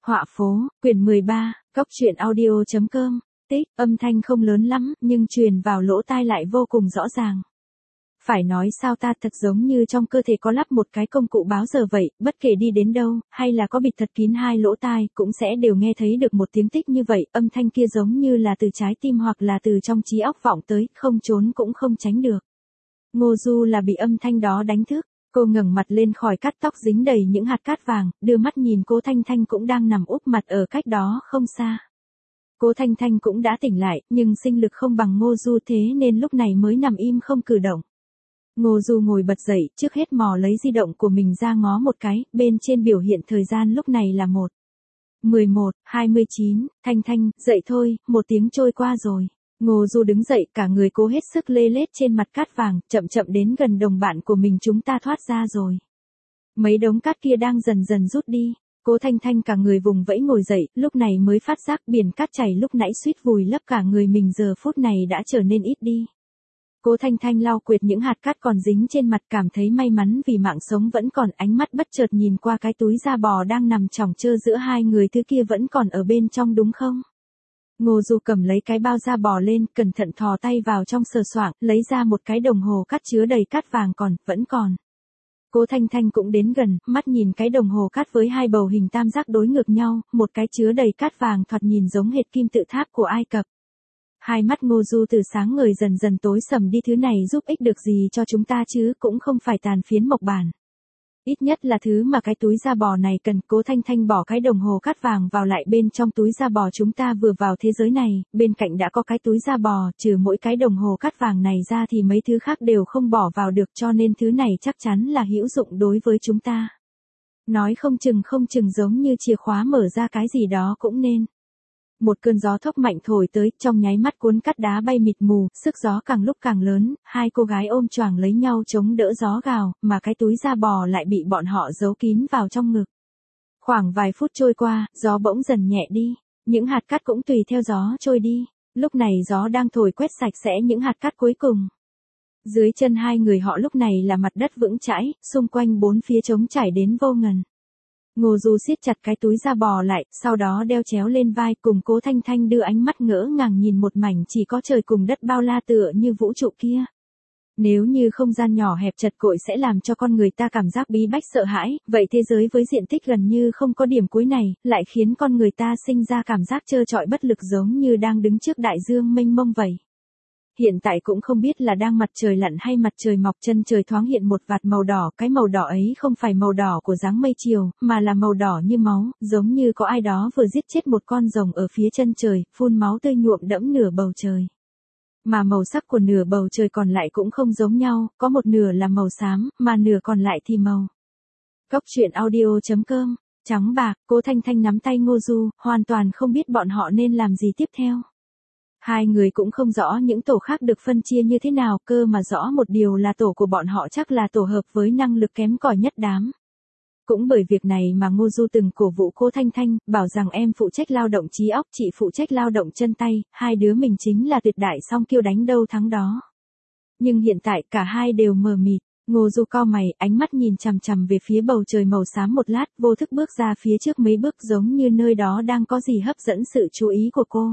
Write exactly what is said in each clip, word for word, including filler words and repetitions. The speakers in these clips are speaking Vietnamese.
Họa phố, quyển mười ba, Cóc truyện audio chấm com, tích, âm thanh không lớn lắm, nhưng truyền vào lỗ tai lại vô cùng rõ ràng. Phải nói sao ta, thật giống như trong cơ thể có lắp một cái công cụ báo giờ vậy, bất kể đi đến đâu, hay là có bịt thật kín hai lỗ tai, cũng sẽ đều nghe thấy được một tiếng tích như vậy, âm thanh kia giống như là từ trái tim hoặc là từ trong trí óc vọng tới, không trốn cũng không tránh được. Ngô Du là bị âm thanh đó đánh thức. Cô ngẩng mặt lên khỏi cát tóc dính đầy những hạt cát vàng, đưa mắt nhìn Cố Thanh Thanh cũng đang nằm úp mặt ở cách đó không xa. Cố Thanh Thanh cũng đã tỉnh lại, nhưng sinh lực không bằng Ngô Du, thế nên lúc này mới nằm im không cử động. Ngô Du ngồi bật dậy, trước hết mò lấy di động của mình ra ngó một cái, bên trên biểu hiện thời gian lúc này là một mười một, hai mươi chín, Thanh Thanh, dậy thôi, một tiếng trôi qua rồi. Ngô Du đứng dậy, cả người cố hết sức lê lết trên mặt cát vàng, chậm chậm đến gần đồng bạn của mình. Chúng ta thoát ra rồi. Mấy đống cát kia đang dần dần rút đi. Cố Thanh Thanh cả người vùng vẫy ngồi dậy, lúc này mới phát giác biển cát chảy lúc nãy suýt vùi lấp cả người mình giờ phút này đã trở nên ít đi. Cố Thanh Thanh lau quệt những hạt cát còn dính trên mặt, cảm thấy may mắn vì mạng sống vẫn còn, ánh mắt bất chợt nhìn qua cái túi da bò đang nằm chỏng chơ giữa hai người, thứ kia vẫn còn ở bên trong đúng không? Ngô Du cầm lấy cái bao da bò lên, cẩn thận thò tay vào trong sờ soạng, lấy ra một cái đồng hồ cát chứa đầy cát vàng, còn, vẫn còn. Cố Thanh Thanh cũng đến gần, mắt nhìn cái đồng hồ cát với hai bầu hình tam giác đối ngược nhau, một cái chứa đầy cát vàng thoạt nhìn giống hệt kim tự tháp của Ai Cập. Hai mắt Ngô Du từ sáng ngời dần dần tối sầm đi, thứ này giúp ích được gì cho chúng ta chứ, cũng không phải tàn phiến mộc bản. Ít nhất là thứ mà cái túi da bò này cần. Cố Thanh Thanh bỏ cái đồng hồ cát vàng vào lại bên trong túi da bò. Chúng ta vừa vào thế giới này, bên cạnh đã có cái túi da bò, trừ mỗi cái đồng hồ cát vàng này ra thì mấy thứ khác đều không bỏ vào được, cho nên thứ này chắc chắn là hữu dụng đối với chúng ta. Nói không chừng không chừng giống như chìa khóa mở ra cái gì đó cũng nên. Một cơn gió thốc mạnh thổi tới, trong nháy mắt cuốn cát đá bay mịt mù, sức gió càng lúc càng lớn, hai cô gái ôm choàng lấy nhau chống đỡ gió gào, mà cái túi da bò lại bị bọn họ giấu kín vào trong ngực. Khoảng vài phút trôi qua, gió bỗng dần nhẹ đi, những hạt cát cũng tùy theo gió trôi đi, lúc này gió đang thổi quét sạch sẽ những hạt cát cuối cùng. Dưới chân hai người họ lúc này là mặt đất vững chãi, xung quanh bốn phía trống trải đến vô ngần. Ngô Du siết chặt cái túi da bò lại, sau đó đeo chéo lên vai, cùng Cố Thanh Thanh đưa ánh mắt ngỡ ngàng nhìn một mảnh chỉ có trời cùng đất bao la tựa như vũ trụ kia. Nếu như không gian nhỏ hẹp chật cội sẽ làm cho con người ta cảm giác bí bách sợ hãi, vậy thế giới với diện tích gần như không có điểm cuối này, lại khiến con người ta sinh ra cảm giác trơ trọi bất lực, giống như đang đứng trước đại dương mênh mông vậy. Hiện tại cũng không biết là đang mặt trời lặn hay mặt trời mọc, chân trời thoáng hiện một vạt màu đỏ, cái màu đỏ ấy không phải màu đỏ của dáng mây chiều, mà là màu đỏ như máu, giống như có ai đó vừa giết chết một con rồng ở phía chân trời, phun máu tươi nhuộm đẫm nửa bầu trời. Mà màu sắc của nửa bầu trời còn lại cũng không giống nhau, có một nửa là màu xám, mà nửa còn lại thì màu. Cóc truyện audio chấm com, trắng bạc. Cố Thanh Thanh nắm tay Ngô Du, hoàn toàn không biết bọn họ nên làm gì tiếp theo. Hai người cũng không rõ những tổ khác được phân chia như thế nào, cơ mà rõ một điều là tổ của bọn họ chắc là tổ hợp với năng lực kém cỏi nhất đám. Cũng bởi việc này mà Ngô Du từng cổ vũ Cố Thanh Thanh, bảo rằng em phụ trách lao động trí óc, chị phụ trách lao động chân tay, hai đứa mình chính là tuyệt đại song kiêu, đánh đâu thắng đó. Nhưng hiện tại cả hai đều mờ mịt. Ngô Du cau mày, ánh mắt nhìn chằm chằm về phía bầu trời màu xám một lát, vô thức bước ra phía trước mấy bước, giống như nơi đó đang có gì hấp dẫn sự chú ý của cô.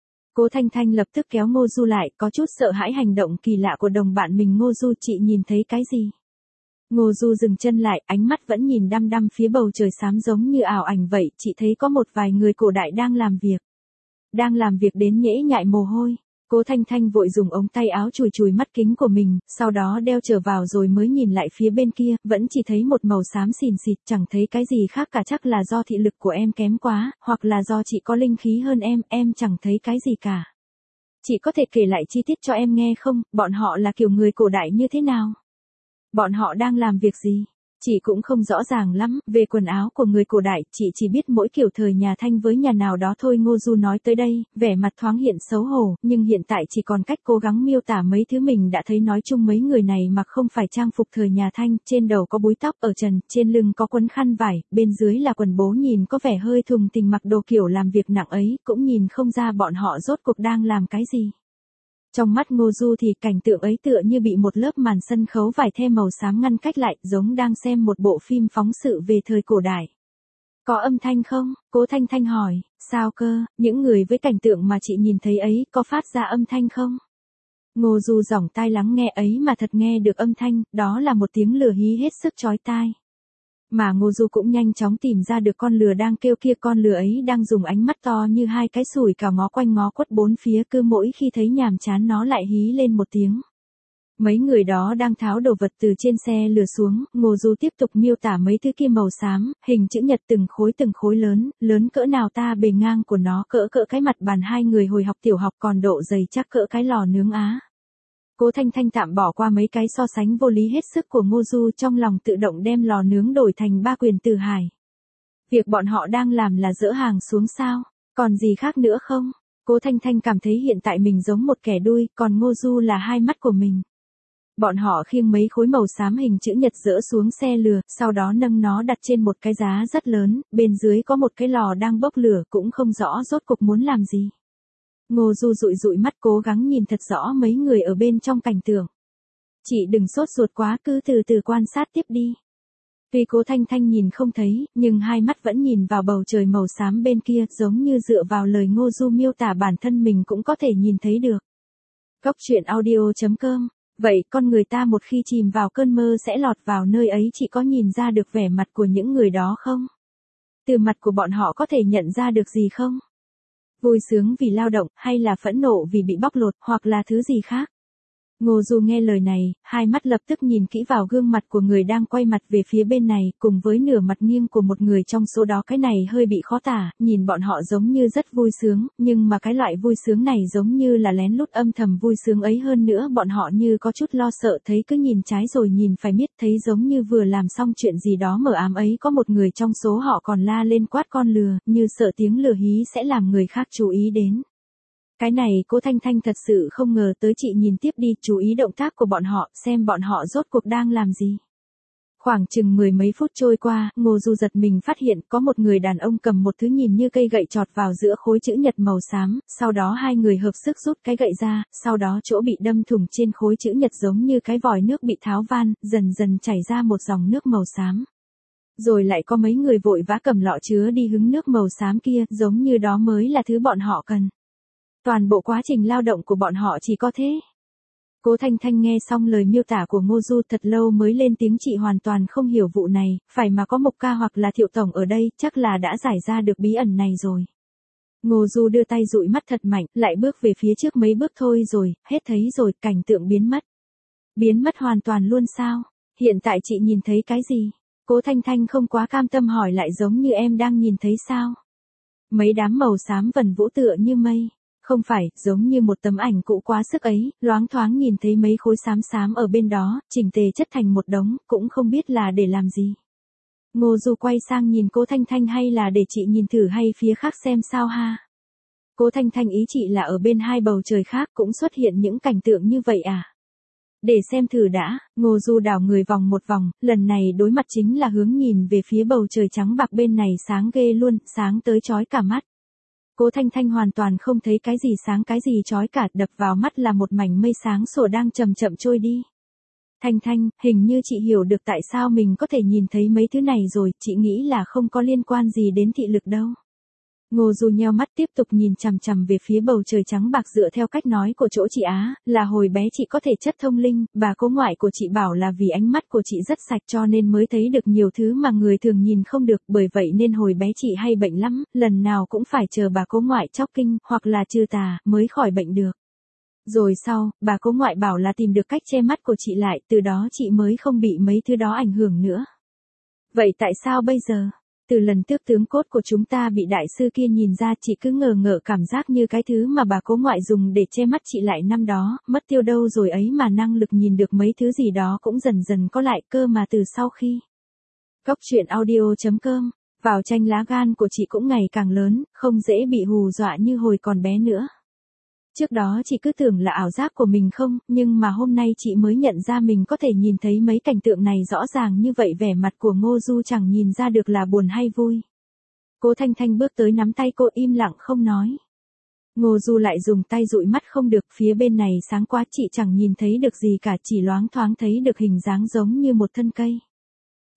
Cố Thanh Thanh lập tức kéo Ngô Du lại, có chút sợ hãi hành động kỳ lạ của đồng bạn mình. Ngô Du, chị nhìn thấy cái gì? Ngô Du dừng chân lại, ánh mắt vẫn nhìn đăm đăm phía bầu trời xám giống như ảo ảnh vậy. Chị thấy có một vài người cổ đại đang làm việc. Đang làm việc đến nhễ nhại mồ hôi. Cố Thanh Thanh vội dùng ống tay áo chùi chùi mắt kính của mình, sau đó đeo trở vào rồi mới nhìn lại phía bên kia, vẫn chỉ thấy một màu xám xìn xịt, chẳng thấy cái gì khác cả. Chắc là do thị lực của em kém quá, hoặc là do chị có linh khí hơn em, em chẳng thấy cái gì cả. Chị có thể kể lại chi tiết cho em nghe không, bọn họ là kiểu người cổ đại như thế nào? Bọn họ đang làm việc gì? Chị cũng không rõ ràng lắm, về quần áo của người cổ đại, chị chỉ biết mỗi kiểu thời nhà Thanh với nhà nào đó thôi. Ngô Du nói tới đây, vẻ mặt thoáng hiện xấu hổ, nhưng hiện tại chỉ còn cách cố gắng miêu tả mấy thứ mình đã thấy. Nói chung mấy người này mặc không phải trang phục thời nhà Thanh, trên đầu có búi tóc ở trần, trên lưng có quấn khăn vải, bên dưới là quần bố, nhìn có vẻ hơi thùng tình. Mặc đồ kiểu làm việc nặng ấy, cũng nhìn không ra bọn họ rốt cuộc đang làm cái gì. Trong mắt Ngô Du thì cảnh tượng ấy tựa như bị một lớp màn sân khấu vải the màu xám ngăn cách lại, giống đang xem một bộ phim phóng sự về thời cổ đại. Có âm thanh không? Cố Thanh Thanh hỏi, sao cơ, những người với cảnh tượng mà chị nhìn thấy ấy có phát ra âm thanh không? Ngô Du dỏng tai lắng nghe ấy mà thật nghe được âm thanh, đó là một tiếng lừa hí hết sức chói tai. Mà Ngô Du cũng nhanh chóng tìm ra được con lừa đang kêu kia, con lừa ấy đang dùng ánh mắt to như hai cái sủi cảo ngó quanh ngó quất bốn phía, cứ mỗi khi thấy nhàm chán nó lại hí lên một tiếng. Mấy người đó đang tháo đồ vật từ trên xe lừa xuống, Ngô Du tiếp tục miêu tả mấy thứ kia màu xám, hình chữ nhật từng khối từng khối lớn, lớn cỡ nào ta, bề ngang của nó cỡ cỡ cái mặt bàn hai người hồi học tiểu học, còn độ dày chắc cỡ cái lò nướng Á. Cố Thanh Thanh tạm bỏ qua mấy cái so sánh vô lý hết sức của Ngô Du, trong lòng tự động đem lò nướng đổi thành ba quyền từ hải. Việc bọn họ đang làm là dỡ hàng xuống sao, còn gì khác nữa không? Cố Thanh Thanh cảm thấy hiện tại mình giống một kẻ đuôi, còn Ngô Du là hai mắt của mình. Bọn họ khiêng mấy khối màu xám hình chữ nhật dỡ xuống xe lừa, sau đó nâng nó đặt trên một cái giá rất lớn, bên dưới có một cái lò đang bốc lửa, cũng không rõ rốt cuộc muốn làm gì. Ngô Du dụi dụi mắt cố gắng nhìn thật rõ mấy người ở bên trong cảnh tượng. Chị đừng sốt ruột quá, cứ từ từ quan sát tiếp đi. Tuy Cố Thanh Thanh nhìn không thấy, nhưng hai mắt vẫn nhìn vào bầu trời màu xám bên kia, giống như dựa vào lời Ngô Du miêu tả bản thân mình cũng có thể nhìn thấy được. Cốc truyện audio chấm com. Vậy con người ta một khi chìm vào cơn mơ sẽ lọt vào nơi ấy, chị có nhìn ra được vẻ mặt của những người đó không? Từ mặt của bọn họ có thể nhận ra được gì không? Vui sướng vì lao động, hay là phẫn nộ vì bị bóc lột, hoặc là thứ gì khác? Ngô Du nghe lời này, hai mắt lập tức nhìn kỹ vào gương mặt của người đang quay mặt về phía bên này, cùng với nửa mặt nghiêng của một người trong số đó. Cái này hơi bị khó tả, nhìn bọn họ giống như rất vui sướng, nhưng mà cái loại vui sướng này giống như là lén lút âm thầm vui sướng ấy, hơn nữa bọn họ như có chút lo sợ, thấy cứ nhìn trái rồi nhìn phải, biết thấy giống như vừa làm xong chuyện gì đó mờ ám ấy, có một người trong số họ còn la lên quát con lừa, như sợ tiếng lừa hí sẽ làm người khác chú ý đến. Cái này Cố Thanh Thanh thật sự không ngờ tới, chị nhìn tiếp đi, chú ý động tác của bọn họ, xem bọn họ rốt cuộc đang làm gì. Khoảng chừng mười mấy phút trôi qua, Ngô Du giật mình phát hiện có một người đàn ông cầm một thứ nhìn như cây gậy chọt vào giữa khối chữ nhật màu xám, sau đó hai người hợp sức rút cái gậy ra, sau đó chỗ bị đâm thủng trên khối chữ nhật giống như cái vòi nước bị tháo van, dần dần chảy ra một dòng nước màu xám. Rồi lại có mấy người vội vã cầm lọ chứa đi hứng nước màu xám kia, giống như đó mới là thứ bọn họ cần. Toàn bộ quá trình lao động của bọn họ chỉ có thế. Cố Thanh Thanh nghe xong lời miêu tả của Ngô Du thật lâu mới lên tiếng, chị hoàn toàn không hiểu vụ này, phải mà có Mộc ca hoặc là Thiệu tổng ở đây, chắc là đã giải ra được bí ẩn này rồi. Ngô Du đưa tay dụi mắt thật mạnh, lại bước về phía trước mấy bước thôi rồi, hết thấy rồi, cảnh tượng biến mất. Biến mất hoàn toàn luôn sao? Hiện tại chị nhìn thấy cái gì? Cố Thanh Thanh không quá cam tâm hỏi lại, giống như em đang nhìn thấy sao? Mấy đám màu xám vần vũ tựa như mây. Không phải, giống như một tấm ảnh cũ quá sức ấy, loáng thoáng nhìn thấy mấy khối xám xám ở bên đó, chỉnh tề chất thành một đống, cũng không biết là để làm gì. Ngô Du quay sang nhìn Cố Thanh Thanh, hay là để chị nhìn thử hay phía khác xem sao ha? Cố Thanh Thanh ý chị là ở bên hai bầu trời khác cũng xuất hiện những cảnh tượng như vậy à? Để xem thử đã. Ngô Du đảo người vòng một vòng, lần này đối mặt chính là hướng nhìn về phía bầu trời trắng bạc bên này, sáng ghê luôn, sáng tới chói cả mắt. Cố Thanh Thanh hoàn toàn không thấy cái gì sáng cái gì chói cả, đập vào mắt là một mảnh mây sáng sủa đang chậm chậm trôi đi. Thanh Thanh, hình như chị hiểu được tại sao mình có thể nhìn thấy mấy thứ này rồi, chị nghĩ là không có liên quan gì đến thị lực đâu. Ngô Du nheo mắt tiếp tục nhìn chằm chằm về phía bầu trời trắng bạc, dựa theo cách nói của chỗ chị Á, là hồi bé chị có thể chất thông linh, bà cố ngoại của chị bảo là vì ánh mắt của chị rất sạch cho nên mới thấy được nhiều thứ mà người thường nhìn không được, bởi vậy nên hồi bé chị hay bệnh lắm, lần nào cũng phải chờ bà cố ngoại chóc kinh, hoặc là trừ tà, mới khỏi bệnh được. Rồi sau, bà cố ngoại bảo là tìm được cách che mắt của chị lại, từ đó chị mới không bị mấy thứ đó ảnh hưởng nữa. Vậy tại sao bây giờ? Từ lần tước tướng cốt của chúng ta bị đại sư kia nhìn ra, chị cứ ngờ ngợ cảm giác như cái thứ mà bà cố ngoại dùng để che mắt chị lại năm đó, mất tiêu đâu rồi ấy, mà năng lực nhìn được mấy thứ gì đó cũng dần dần có lại cơ mà từ sau khi. Cốc truyện audio chấm com, vào tranh lá gan của chị cũng ngày càng lớn, không dễ bị hù dọa như hồi còn bé nữa. Trước đó chị cứ tưởng là ảo giác của mình không, nhưng mà hôm nay chị mới nhận ra mình có thể nhìn thấy mấy cảnh tượng này rõ ràng như vậy. Vẻ mặt của Ngô Du chẳng nhìn ra được là buồn hay vui. Cố Thanh Thanh bước tới nắm tay cô, im lặng không nói. Ngô Du lại dùng tay dụi mắt, không được, phía bên này sáng quá, chị chẳng nhìn thấy được gì cả, chỉ loáng thoáng thấy được hình dáng giống như một thân cây.